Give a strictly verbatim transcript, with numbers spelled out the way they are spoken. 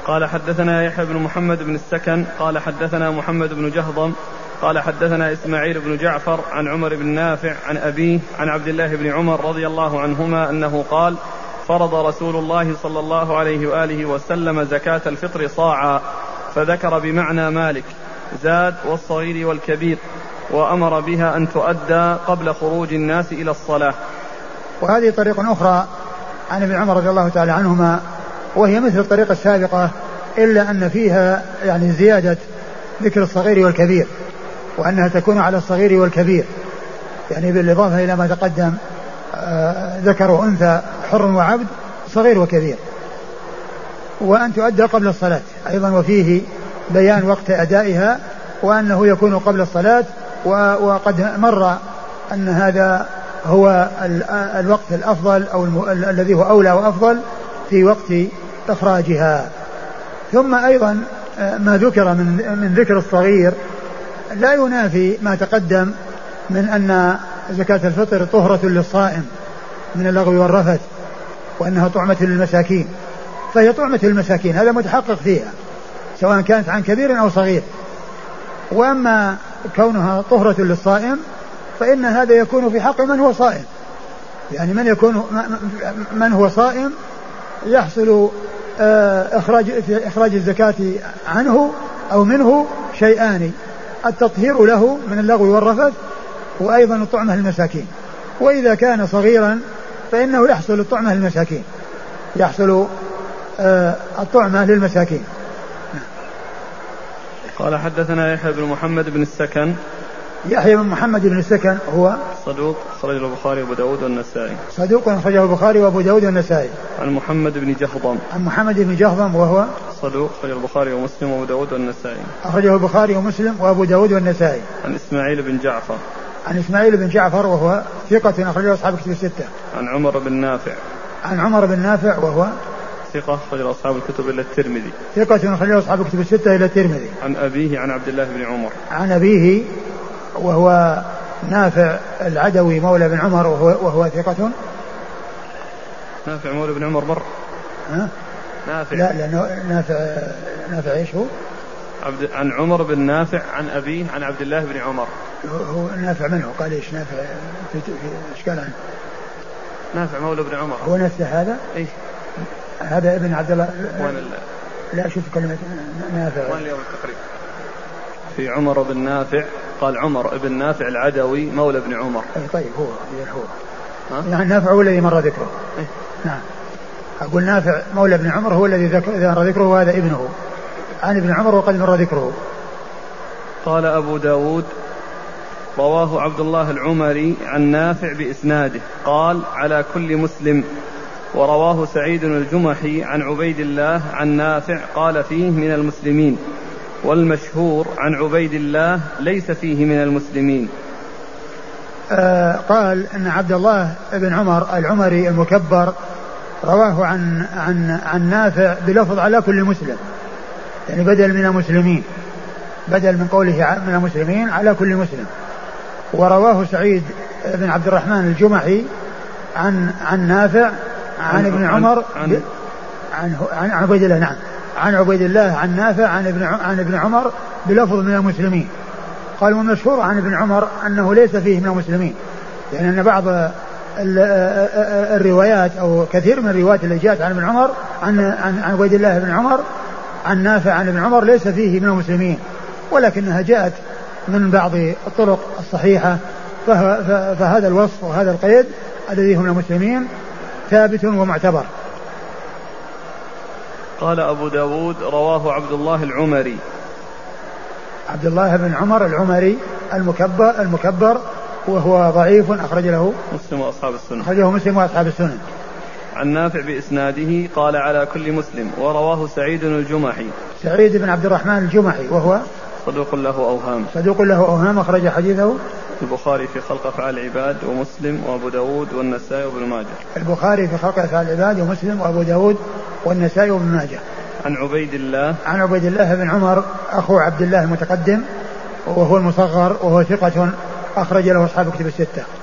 قال حدثنا يحيى بن محمد بن السكن قال حدثنا محمد بن جهضم قال حدثنا إسماعيل بن جعفر عن عمر بن نافع عن أبيه عن عبد الله بن عمر رضي الله عنهما أنه قال فرض رسول الله صلى الله عليه وآله وسلم زكاة الفطر صاعا، فذكر بمعنى مالك زاد والصغير والكبير، وأمر بها أن تؤدى قبل خروج الناس إلى الصلاة. وهذه طريق أخرى عن ابن عمر رضي الله تعالى عنهما، وهي مثل الطريقة السابقة إلا أن فيها يعني زيادة ذكر الصغير والكبير، وأنها تكون على الصغير والكبير، يعني بالإضافة إلى ما تقدم آه ذكر وأنثى حر وعبد صغير وكبير، وأن تؤدى قبل الصلاة أيضا، وفيه بيان وقت أدائها وأنه يكون قبل الصلاة، وقد مر أن هذا هو الوقت الأفضل أو الذي هو أولى وأفضل في وقت إخراجها. ثم أيضا ما ذكر من, من ذكر الصغير لا ينافي ما تقدم من أن زكاة الفطر طهرة للصائم من اللغو والرفث، وأنها طعمة للمساكين، فهي طعمة للمساكين، هذا متحقق فيها سواء كانت عن كبير أو صغير. وأما كونها طهرة للصائم فإن هذا يكون في حق من هو صائم، يعني من يكون من هو صائم يحصل إخراج إخراج الزكاة عنه أو منه شيئان: التطهير له من اللغو والرفث، وأيضا الطعمة للمساكين. وإذا كان صغيرا فإنه يحصل الطعمة للمساكين، يحصل الطعمة للمساكين. قال حدثنا يحيى بن محمد بن السكن. يحيى بن محمد بن السكن هو صدوق أخرجه البخاري وأبو داود والنسائي. صدوق أخرجه البخاري وأبو داود والنسائي. عن محمد بن جهضم. عن محمد بن جهضم وهو صدوق أخرجه البخاري ومسلم وأبو داود والنسائي. أخرجه البخاري ومسلم وأبو داود والنسائي. عن إسماعيل بن جعفر. عن إسماعيل بن جعفر وهو ثقة أخرجه أصحاب الكتب الستة. عن عمر بن نافع. عن عمر بن نافع وهو ثقة أخرجه أصحاب الكتب إلا الترمذي. ثقة أخرجه أصحاب الكتب الستة إلى الترمذي. عن أبيه عن عبد الله بن عمر. عن أبيه وهو نافع العدوي مولى بن عمر وهو, وهو ثقة. نافع مولى بن عمر مر. ها؟ نافع. لا لا نافع نافع ايش هو؟ عبد عن عمر بن نافع عن أبيه عن عبد الله بن عمر. هو نافع منه قال ايش نافع في اشكال عنه. نافع مولى بن عمر هو نفسه هذا؟ ايش؟ هذا ابن عبد الله. وين لا شوف كلمة نافع. وين اليوم التقريب؟ في عمر بن نافع قال عمر بن نافع العدوي مولى بن عمر. أي طيب هو هو ها؟ يعني نافع هو الذي مر ذكره. إيه؟ نعم. أقول نافع مولى بن عمر هو الذي ذكر ذكره وهذا ابنه عن ابن عمر وقد مر ذكره. قال أبو داود رواه عبد الله العمري عن نافع بإسناده قال على كل مسلم، ورواه سعيد الجمحي عن عبيد الله عن نافع قال فيه من المسلمين، والمشهور عن عبيد الله ليس فيه من المسلمين. آه قال أن عبد الله بن عمر العمري المكبر رواه عن عن عن نافع بلفظ على كل مسلم، يعني بدل من المسلمين، بدل من قوله من المسلمين على كل مسلم. ورواه سعيد بن عبد الرحمن الجمحي عن عن نافع عن, عن ابن عمر عن عن, عن عبيد الله نعم عن عبيد الله عن نافع عن ابن عن ابن عمر بلفظ من المسلمين. قال والمشهور عن ابن عمر أنه ليس فيه من المسلمين، لأن يعني بعض الروايات أو كثير من الروايات اللي جاءت عن ابن عمر عن عن عبيد الله بن عمر عن نافع عن ابن عمر ليس فيه من المسلمين، ولكنها جاءت من بعض الطرق الصحيحة، فهذا الوصف وهذا القيد الذي هم المسلمين ثابت ومعتبر. قال أبو داود رواه عبد الله العمري. عبد الله بن عمر العمري المكبر المكبر وهو ضعيف أخرج له مسلم وأصحاب السنن. أخرجه مسلم وأصحاب السنن. عن نافع بإسناده قال على كل مسلم، ورواه سعيد الجمحي. سعيد بن عبد الرحمن الجمحي وهو صدوق له أوهام. صدوق له أوهام أخرج حديثه البخاري في خلق أفعال العباد ومسلم وأبو داود والنسائي وابن ماجه. البخاري في خلق أفعال العباد ومسلم وأبو داود والنسائي وابن ماجه. عن عبيد الله عن عبيد الله بن عمر أخو عبد الله المتقدم وهو المصغر وهو ثقة أخرج له أصحاب كتب الستة.